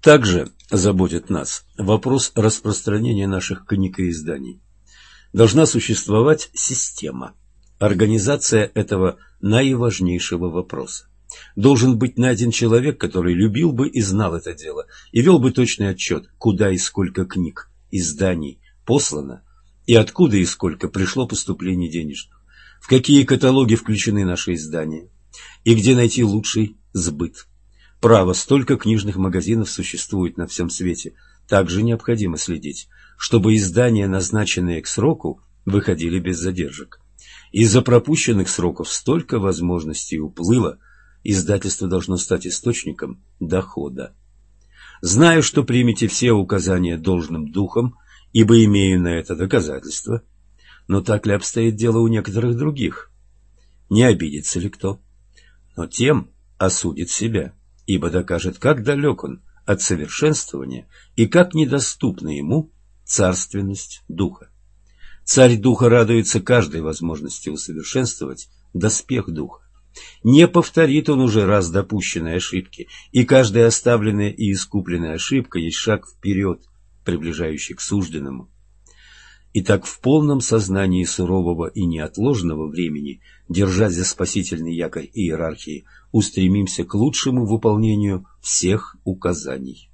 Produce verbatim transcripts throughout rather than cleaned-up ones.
Также заботит нас вопрос распространения наших книг и изданий. Должна существовать система, организация этого наиважнейшего вопроса. Должен быть найден человек, который любил бы и знал это дело, и вел бы точный отчет, куда и сколько книг, изданий послано, и откуда и сколько пришло поступлений денежных, в какие каталоги включены наши издания, и где найти лучший сбыт. Право, столько книжных магазинов существует на всем свете, также необходимо следить, чтобы издания, назначенные к сроку, выходили без задержек. Из-за пропущенных сроков столько возможностей уплыло, издательство должно стать источником дохода. Знаю, что примете все указания должным духом, ибо имею на это доказательства. Но так ли обстоит дело у некоторых других? Не обидится ли кто? Но тем осудит себя, ибо докажет, как далек он от совершенствования и как недоступна ему царственность духа. Царь духа радуется каждой возможности усовершенствовать доспех духа. Не повторит он уже раз допущенные ошибки, и каждая оставленная и искупленная ошибка есть шаг вперед, приближающий к сужденному. Итак, в полном сознании сурового и неотложного времени, держась за спасительный якорь иерархии, устремимся к лучшему выполнению всех указаний.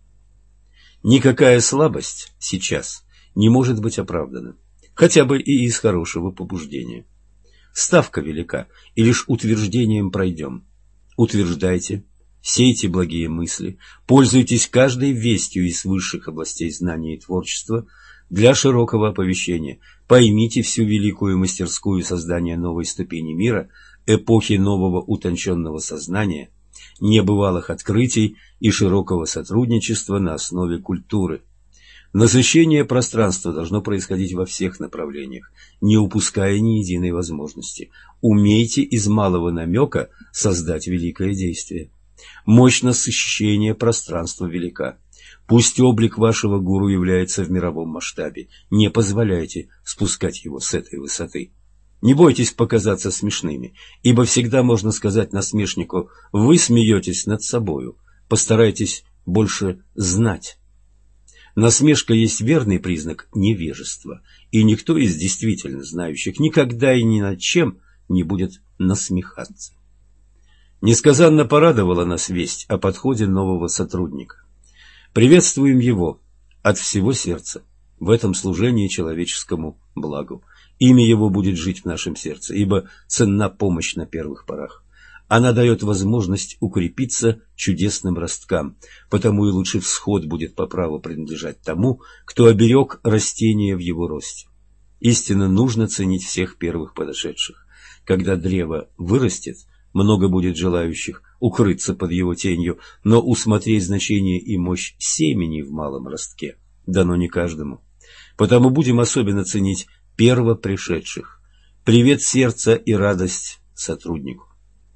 Никакая слабость сейчас не может быть оправдана, хотя бы и из хорошего побуждения. Ставка велика, и лишь утверждением пройдем. Утверждайте, сейте благие мысли, пользуйтесь каждой вестью из высших областей знания и творчества для широкого оповещения. Поймите всю великую мастерскую создания новой ступени мира, эпохи нового утонченного сознания, небывалых открытий и широкого сотрудничества на основе культуры. Насыщение пространства должно происходить во всех направлениях, не упуская ни единой возможности. Умейте из малого намека создать великое действие. Мощь насыщения пространства велика. Пусть облик вашего гуру является в мировом масштабе, не позволяйте спускать его с этой высоты. Не бойтесь показаться смешными, ибо всегда можно сказать насмешнику: вы смеетесь над собою, постарайтесь больше знать. Насмешка есть верный признак невежества, и никто из действительно знающих никогда и ни над чем не будет насмехаться. Несказанно порадовала нас весть о подходе нового сотрудника. Приветствуем его от всего сердца в этом служении человеческому благу. Имя его будет жить в нашем сердце, ибо ценна помощь на первых порах. Она дает возможность укрепиться чудесным росткам, потому и лучший всход будет по праву принадлежать тому, кто оберег растение в его росте. Истинно нужно ценить всех первых подошедших. Когда древо вырастет, много будет желающих укрыться под его тенью, но усмотреть значение и мощь семени в малом ростке дано не каждому. Потому будем особенно ценить первопришедших. Привет сердца и радость сотруднику.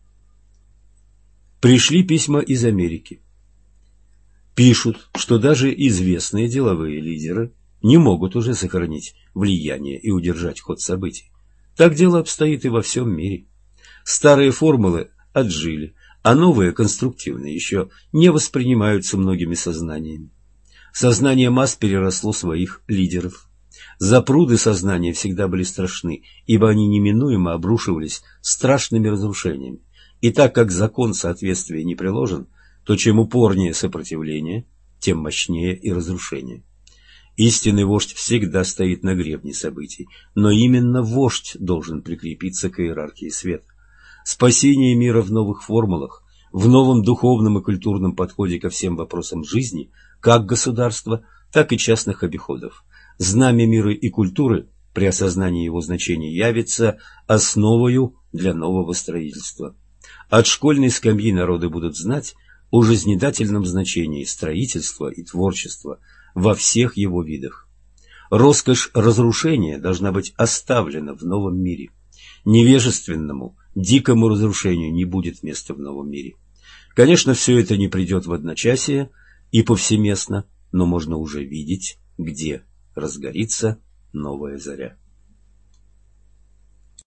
Пришли письма из Америки. Пишут, что даже известные деловые лидеры не могут уже сохранить влияние и удержать ход событий. Так дело обстоит и во всем мире. Старые формулы отжили, а новые, конструктивные, еще не воспринимаются многими сознаниями. Сознание масс переросло своих лидеров. Запруды сознания всегда были страшны, ибо они неминуемо обрушивались страшными разрушениями. И так как закон соответствия не приложен, то чем упорнее сопротивление, тем мощнее и разрушение. Истинный вождь всегда стоит на гребне событий, но именно вождь должен прикрепиться к иерархии света. Спасение мира в новых формулах, в новом духовном и культурном подходе ко всем вопросам жизни, как государства, так и частных обиходов. Знамя мира и культуры при осознании его значения явится основою для нового строительства. От школьной скамьи народы будут знать о жизнедательном значении строительства и творчества во всех его видах. Роскошь разрушения должна быть оставлена в новом мире. Невежественному, дикому разрушению не будет места в новом мире. Конечно, все это не придет в одночасье и повсеместно, но можно уже видеть, где разгорится новая заря.